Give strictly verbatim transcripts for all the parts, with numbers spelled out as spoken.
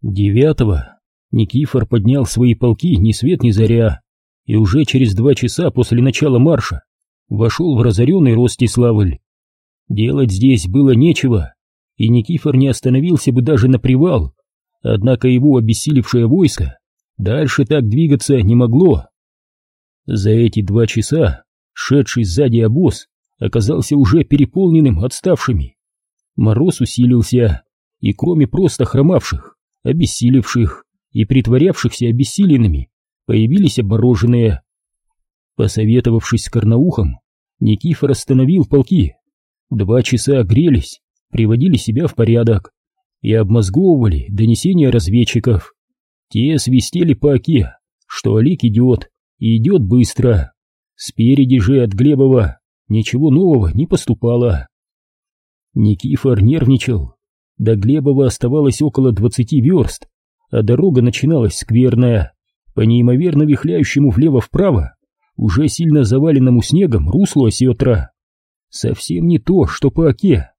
Девятого Никифор поднял свои полки ни свет ни заря и уже через два часа после начала марша вошел в разоренный Ростиславль. Делать здесь было нечего, и Никифор не остановился бы даже на привал, однако его обессилевшее войско дальше так двигаться не могло. За эти два часа шедший сзади обоз оказался уже переполненным отставшими. Мороз усилился, и кроме просто хромавших, обессилевших и притворявшихся обессиленными, появились обмороженные. Посоветовавшись с Карнаухом, Никифор остановил полки. Два часа грелись, приводили себя в порядок и обмозговывали донесения разведчиков. Те свистели по оке, что Олег идет, и идет быстро. Спереди же от Глебова ничего нового не поступало. Никифор нервничал. До Глебова оставалось около двадцати верст, а дорога начиналась скверная, по неимоверно вихляющему влево-вправо, уже сильно заваленному снегом руслу осетра. Совсем не то, что по оке.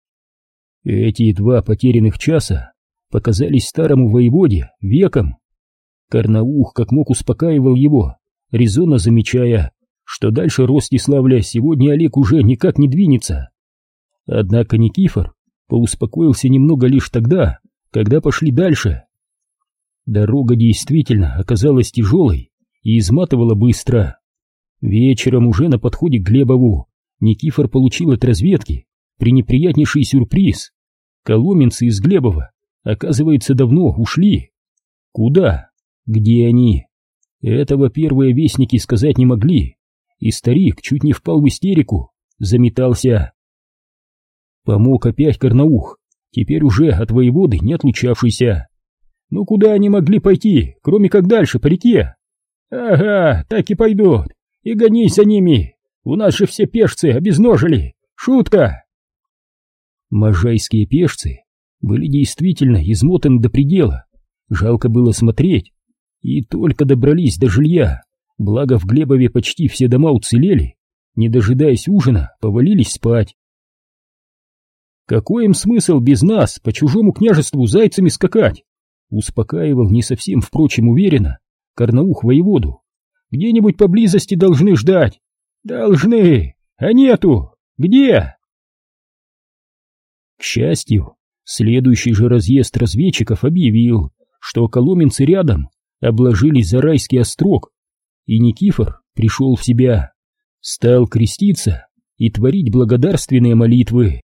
Эти два потерянных часа показались старому воеводе веком. Карнаух как мог успокаивал его, резонно замечая, что дальше Ростиславля сегодня Олег уже никак не двинется. Однако Никифор поуспокоился немного лишь тогда, когда пошли дальше. Дорога действительно оказалась тяжелой и изматывала быстро. Вечером уже на подходе к Глебову Никифор получил от разведки пренеприятнейший сюрприз. Коломенцы из Глебова, оказывается, давно ушли. Куда? Где они? Этого первые вестники сказать не могли, и старик чуть не впал в истерику, заметался. Помог опять Карнаух, теперь уже от воеводы не отлучавшийся. Ну куда они могли пойти, кроме как дальше по реке? Ага, так и пойдут, и гонись за ними, у нас же все пешцы обезножили, шутка. Можайские пешцы были действительно измотаны до предела, жалко было смотреть, и только добрались до жилья, благо в Глебове почти все дома уцелели, не дожидаясь ужина, повалились спать. Какой им смысл без нас по чужому княжеству зайцами скакать? Успокаивал не совсем, впрочем, уверенно Карнаух воеводу. Где-нибудь поблизости должны ждать. Должны, а нету. Где? К счастью, следующий же разъезд разведчиков объявил, что коломенцы рядом обложили Зарайский острог, и Никифор пришел в себя, стал креститься и творить благодарственные молитвы.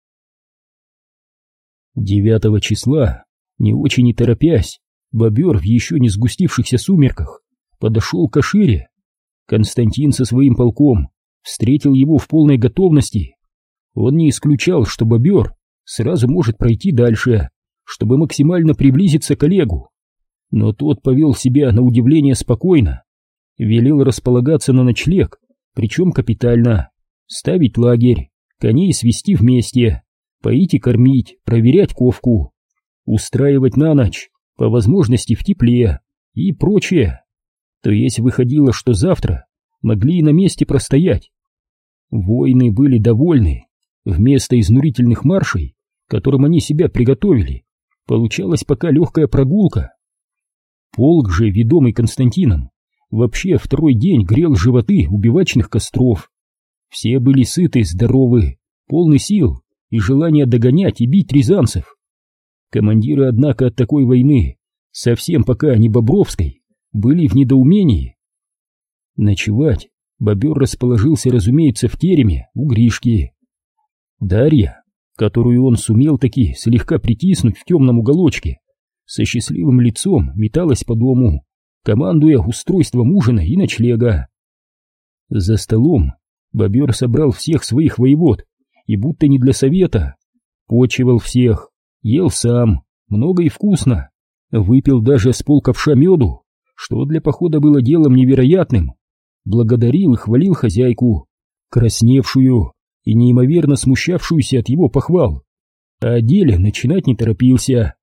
Девятого числа, не очень и торопясь, бобер в еще не сгустившихся сумерках подошел к Кашире. Константин со своим полком встретил его в полной готовности. Он не исключал, что бобер сразу может пройти дальше, чтобы максимально приблизиться к Олегу. Но тот повел себя на удивление спокойно, велел располагаться на ночлег, причем капитально, ставить лагерь, коней свести вместе, поить и кормить, проверять ковку, устраивать на ночь, по возможности в тепле и прочее. То есть выходило, что завтра могли и на месте простоять. Воины были довольны. Вместо изнурительных маршей, к которым они себя приготовили, получалась пока легкая прогулка. Полк же, ведомый Константином, вообще второй день грел животы у бивачных костров. Все были сыты, здоровы, полны сил и желания догонять и бить рязанцев. Командиры, однако, от такой войны, совсем пока не Бобровской, были в недоумении. Ночевать бобер расположился, разумеется, в тереме у Гришки. Дарья, которую он сумел таки слегка притиснуть в темном уголочке, со счастливым лицом металась по дому, командуя устройством ужина и ночлега. За столом бобер собрал всех своих воевод и будто не для совета, почивал всех, ел сам, много и вкусно, выпил даже с полковша меду, что для похода было делом невероятным, благодарил и хвалил хозяйку, красневшую и неимоверно смущавшуюся от его похвал, а о деле начинать не торопился.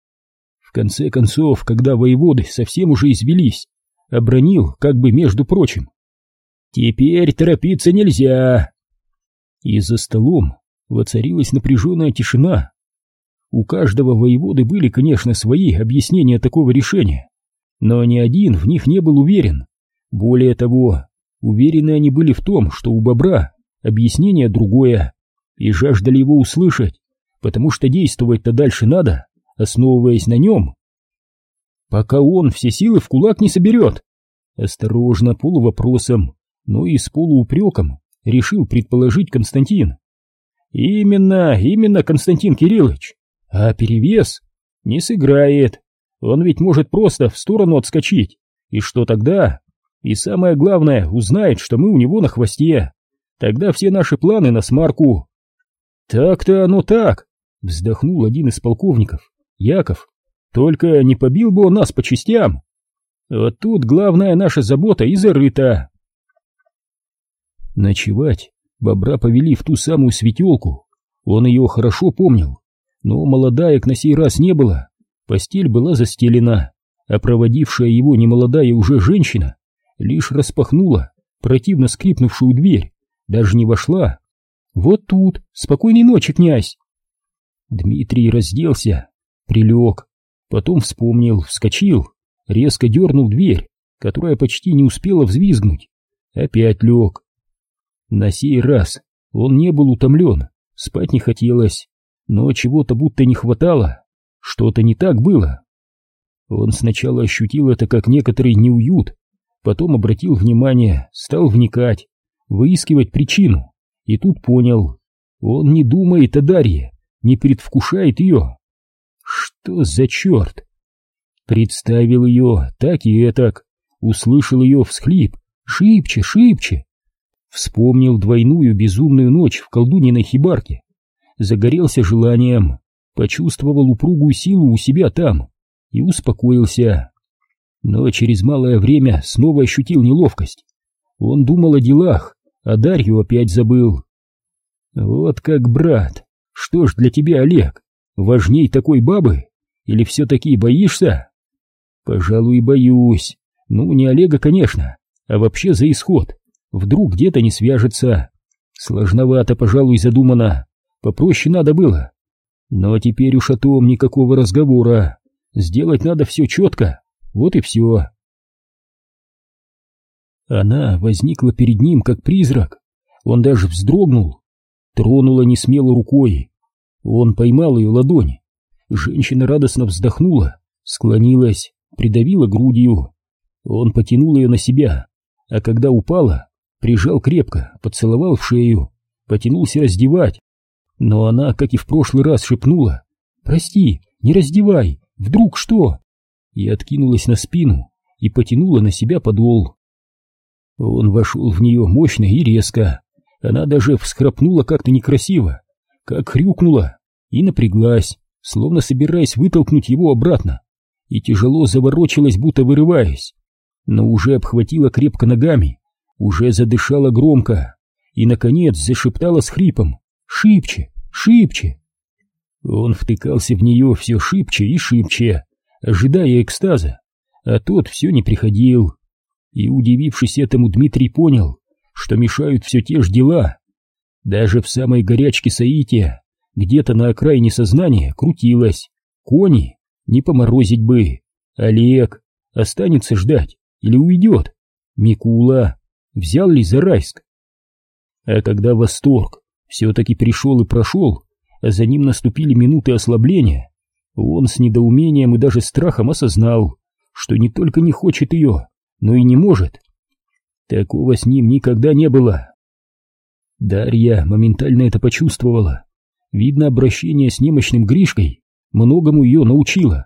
В конце концов, когда воеводы совсем уже извелись, обронил, как бы между прочим: «Теперь торопиться нельзя!» И за столом воцарилась напряженная тишина. У каждого воеводы были, конечно, свои объяснения такого решения, но ни один в них не был уверен. Более того, уверены они были в том, что у бобра объяснение другое, и жаждали его услышать, потому что действовать-то дальше надо, основываясь на нем. Пока он все силы в кулак не соберет. Осторожно, полувопросом, но и с полуупреком решил предположить Константин. Именно, именно, Константин Кириллович. А перевес не сыграет. Он ведь может просто в сторону отскочить. И что тогда? И самое главное, узнает, что мы у него на хвосте. Тогда все наши планы на смарку. Так-то оно так, вздохнул один из полковников, Яков. Только не побил бы он нас по частям. Вот тут главная наша забота и зарыта. Ночевать бобра повели в ту самую светелку. Он ее хорошо помнил, но молодаек на сей раз не было. Постель была застелена, а проводившая его немолодая уже женщина лишь распахнула противно скрипнувшую дверь, даже не вошла. Вот тут, спокойной ночи, князь. Дмитрий разделся, прилег, потом вспомнил, вскочил, резко дернул дверь, которая почти не успела взвизгнуть, опять лег. На сей раз он не был утомлен, спать не хотелось, но чего-то будто не хватало, что-то не так было. Он сначала ощутил это как некоторый неуют, потом обратил внимание, стал вникать, выискивать причину, и тут понял, он не думает о Дарье, не предвкушает ее. Что за черт? Представил ее так и этак, услышал ее всхлип, шибче, шибче. Вспомнил двойную безумную ночь в колдуниной хибарке, загорелся желанием, почувствовал упругую силу у себя там и успокоился. Но через малое время снова ощутил неловкость. Он думал о делах, а Дарью опять забыл. Вот как, брат, что ж для тебя, Олег, важней такой бабы? Или все-таки боишься? Пожалуй, боюсь. Ну, не Олега, конечно, а вообще за исход. Вдруг где-то не свяжется. Сложновато, пожалуй, задумано. Попроще надо было. Но теперь уж о том никакого разговора. Сделать надо все четко. Вот и все. Она возникла перед ним, как призрак. Он даже вздрогнул. Тронула несмело рукой. Он поймал ее ладонь. Женщина радостно вздохнула, склонилась, придавила грудью. Он потянул ее на себя, а когда упала, прижал крепко, поцеловал в шею, потянулся раздевать. Но она, как и в прошлый раз, шепнула: «Прости, не раздевай, вдруг что?» И откинулась на спину и потянула на себя подол. Он вошел в нее мощно и резко. Она даже всхрапнула как-то некрасиво, как хрюкнула, и напряглась, словно собираясь вытолкнуть его обратно, и тяжело заворочилась, будто вырываясь, но уже обхватила крепко ногами, уже задышала громко и, наконец, зашептала с хрипом: «Шибче, шибче!» Он втыкался в нее все шибче и шибче, ожидая экстаза, а тот все не приходил. И, удивившись этому, Дмитрий понял, что мешают все те же дела. Даже в самой горячке соития, где-то на окраине сознания, крутилось: кони не поморозить бы, Олег останется ждать или уйдет, Микула взял ли Зарайск. А когда восторг все-таки пришел и прошел, а за ним наступили минуты ослабления, он с недоумением и даже страхом осознал, что не только не хочет ее, но и не может. Такого с ним никогда не было. Дарья моментально это почувствовала. Видно, обращение с немощным Гришкой многому ее научило.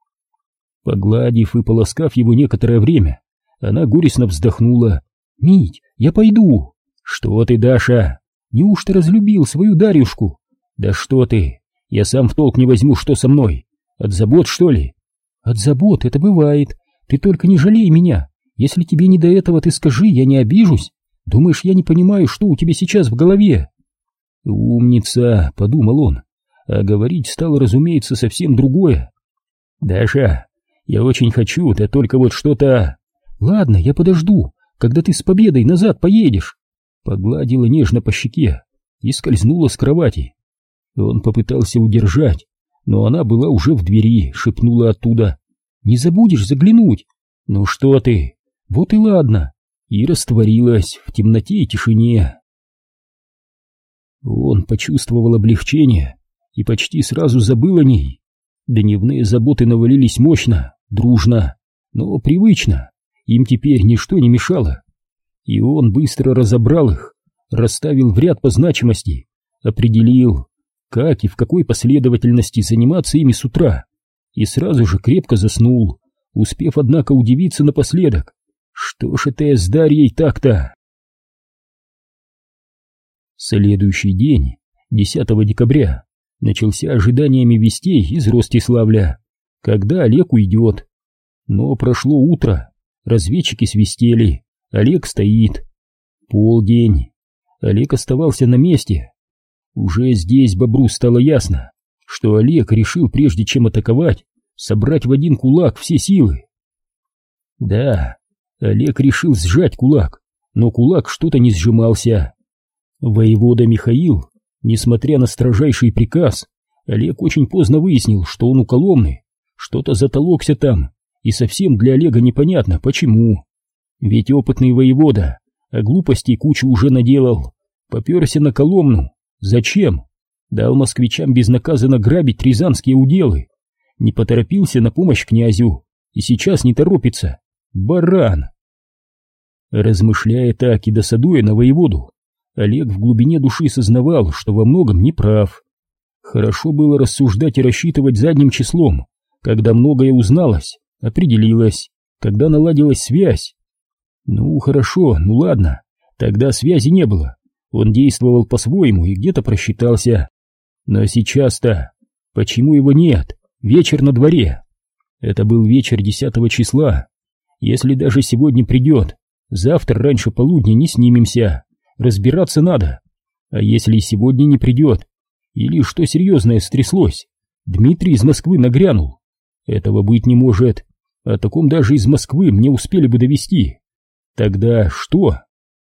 Погладив и полоскав его некоторое время, она горестно вздохнула: «Мить, я пойду». «Что ты, Даша? Неужто разлюбил свою Дарюшку?» «Да что ты, я сам в толк не возьму, что со мной. От забот, что ли?» «От забот это бывает. Ты только не жалей меня. Если тебе не до этого, ты скажи, я не обижусь. Думаешь, я не понимаю, что у тебя сейчас в голове?» «Умница», — подумал он, а говорить стало, разумеется, совсем другое. «Даша, я очень хочу, да только вот что-то...» «Ладно, я подожду, когда ты с победой назад поедешь». Погладила нежно по щеке и скользнула с кровати. Он попытался удержать, но она была уже в двери, шепнула оттуда: «Не забудешь заглянуть?» «Ну что ты, вот и ладно», и растворилась в темноте и тишине. Он почувствовал облегчение и почти сразу забыл о ней. Дневные заботы навалились мощно, дружно, но привычно, им теперь ничто не мешало. И он быстро разобрал их, расставил в ряд по значимости, определил, как и в какой последовательности заниматься ими с утра, и сразу же крепко заснул, успев, однако, удивиться напоследок: что ж это я с Дарьей так-то? Следующий день, десятого декабря, начался ожиданиями вестей из Ростиславля, когда Олег уйдет. Но прошло утро, разведчики свистели, Олег стоит. Полдень, Олег оставался на месте. Уже здесь бобру стало ясно, что Олег решил, прежде чем атаковать, собрать в один кулак все силы. Да, Олег решил сжать кулак, но кулак что-то не сжимался. Воевода Михаил, несмотря на строжайший приказ, Олег очень поздно выяснил, что он у Коломны, что-то затолокся там, и совсем для Олега непонятно, почему. Ведь опытный воевода о глупостей кучу уже наделал, попёрся на Коломну. Зачем? Дал москвичам безнаказанно грабить рязанские уделы, не поторопился на помощь князю и сейчас не торопится. Баран! Размышляя так и досадуя на воеводу, Олег в глубине души сознавал, что во многом не прав. Хорошо было рассуждать и рассчитывать задним числом, когда многое узналось, определилось, когда наладилась связь. Ну хорошо, ну ладно, тогда связи не было, он действовал по-своему и где-то просчитался. Но сейчас-то, почему его нет? Вечер на дворе. Это был вечер десятого числа. Если даже сегодня придет, завтра раньше полудня не снимемся. Разбираться надо. А если сегодня не придет, или что серьезное стряслось, Дмитрий из Москвы нагрянул. Этого быть не может. О таком даже из Москвы мне успели бы довести. Тогда что?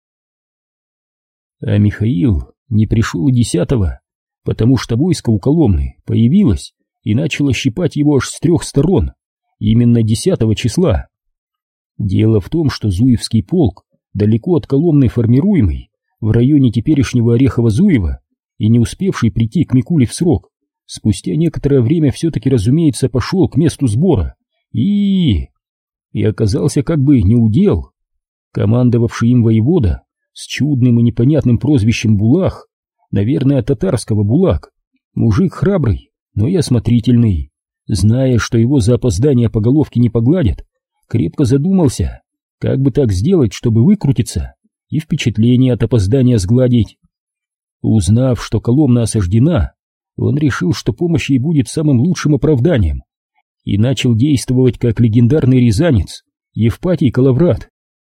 А Михаил не пришел и десятого, потому что войско у Коломны появилось и начало щипать его аж с трех сторон, именно десятого числа. Дело в том, что Зуевский полк, далеко от Коломны формируемый, в районе теперешнего Орехово-Зуева, и не успевший прийти к Микуле в срок, спустя некоторое время все-таки, разумеется, пошел к месту сбора и... и оказался как бы неудел. Командовавший им воевода с чудным и непонятным прозвищем Булах, наверное, татарского Булак, мужик храбрый, но и осмотрительный, зная, что его за опоздание по головке не погладят, крепко задумался, как бы так сделать, чтобы выкрутиться и впечатление от опоздания сгладить. Узнав, что Коломна осаждена, он решил, что помощь ей будет самым лучшим оправданием, и начал действовать как легендарный рязанец Евпатий Калаврат.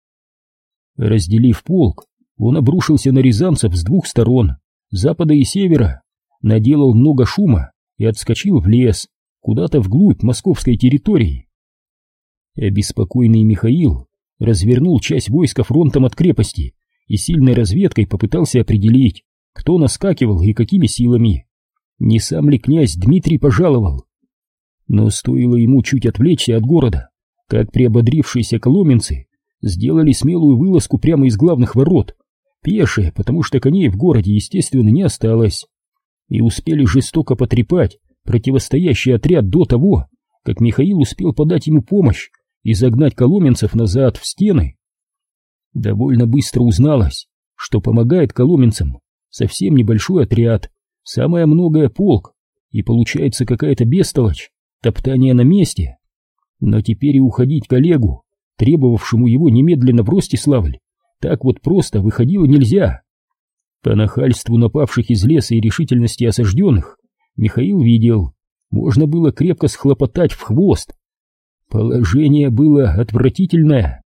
Разделив полк, он обрушился на рязанцев с двух сторон, запада и севера, наделал много шума и отскочил в лес, куда-то вглубь московской территории. Обеспокоенный Михаил развернул часть войска фронтом от крепости и сильной разведкой попытался определить, кто наскакивал и какими силами. Не сам ли князь Дмитрий пожаловал? Но стоило ему чуть отвлечься от города, как приободрившиеся коломенцы сделали смелую вылазку прямо из главных ворот, пешие, потому что коней в городе, естественно, не осталось, и успели жестоко потрепать противостоящий отряд до того, как Михаил успел подать ему помощь и загнать коломенцев назад в стены. Довольно быстро узналось, что помогает коломенцам совсем небольшой отряд, самое многое полк, и получается какая-то бестолочь, топтание на месте. Но теперь и уходить к Олегу, требовавшему его немедленно в Ростиславль, так вот просто выходило нельзя. По нахальству напавших из леса и решительности осажденных Михаил видел, можно было крепко схлопотать в хвост. Положение было отвратительное.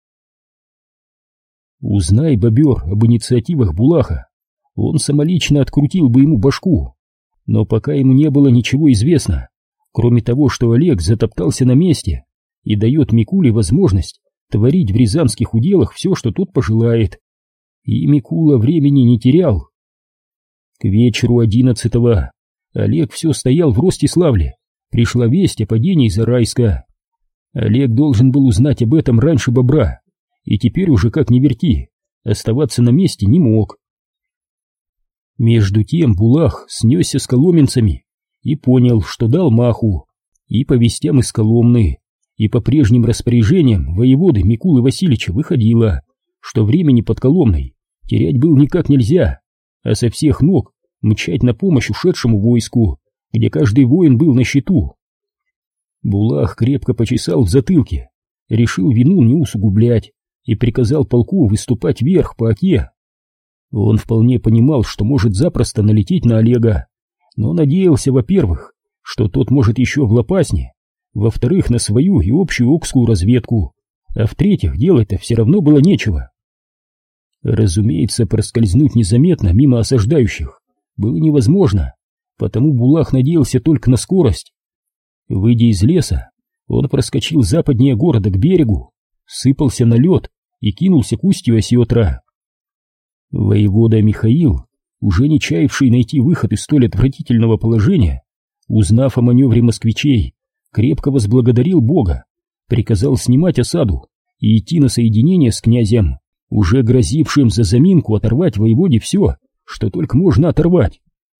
Узнай бобер об инициативах Булаха, он самолично открутил бы ему башку. Но пока ему не было ничего известно, кроме того, что Олег затоптался на месте и дает Микуле возможность творить в рязанских уделах все, что тот пожелает. И Микула времени не терял. К вечеру одиннадцатого Олег все стоял в Ростиславле. Пришла весть о падении Зарайска. Олег должен был узнать об этом раньше Бобра, и теперь уже как ни верти, оставаться на месте не мог. Между тем Булах снесся с коломенцами и понял, что дал маху, и по вестям из Коломны, и по прежним распоряжениям воеводы Микулы Васильевича выходило, что времени под Коломной терять было никак нельзя, а со всех ног мчать на помощь ушедшему войску, где каждый воин был на счету. Булах крепко почесал в затылке, решил вину не усугублять и приказал полку выступать вверх по Оке. Он вполне понимал, что может запросто налететь на Олега, но надеялся, во-первых, что тот может еще в Лопасне, во-вторых, на свою и общую окскую разведку, а в-третьих, делать-то все равно было нечего. Разумеется, проскользнуть незаметно мимо осаждающих было невозможно, потому Булах надеялся только на скорость. Выйдя из леса, он проскочил западнее города к берегу, сыпался на лед и кинулся к устью Осетра. Воевода Михаил, уже не чаявший найти выход из столь отвратительного положения, узнав о маневре москвичей, крепко возблагодарил Бога, приказал снимать осаду и идти на соединение с князем, уже грозившим за заминку оторвать воеводе все, что только можно оторвать.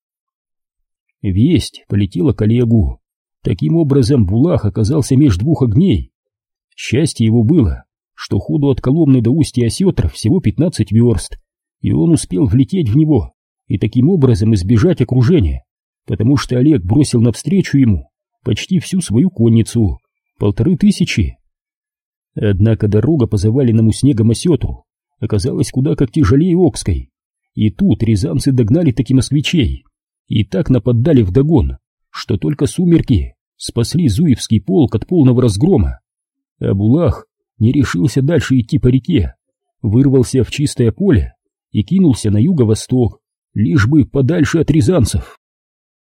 Весть полетела к Олегу. Таким образом, Булах оказался меж двух огней. Счастье его было, что ходу от Коломны до устья Осетра всего пятнадцать верст, и он успел влететь в него и таким образом избежать окружения, потому что Олег бросил навстречу ему почти всю свою конницу, полторы тысячи. Однако дорога по заваленному снегом Осетру оказалась куда как тяжелее Окской, и тут рязанцы догнали таки москвичей и так нападали вдогон, что только сумерки спасли Зуевский полк от полного разгрома. А Булах не решился дальше идти по реке, вырвался в чистое поле и кинулся на юго-восток, лишь бы подальше от рязанцев.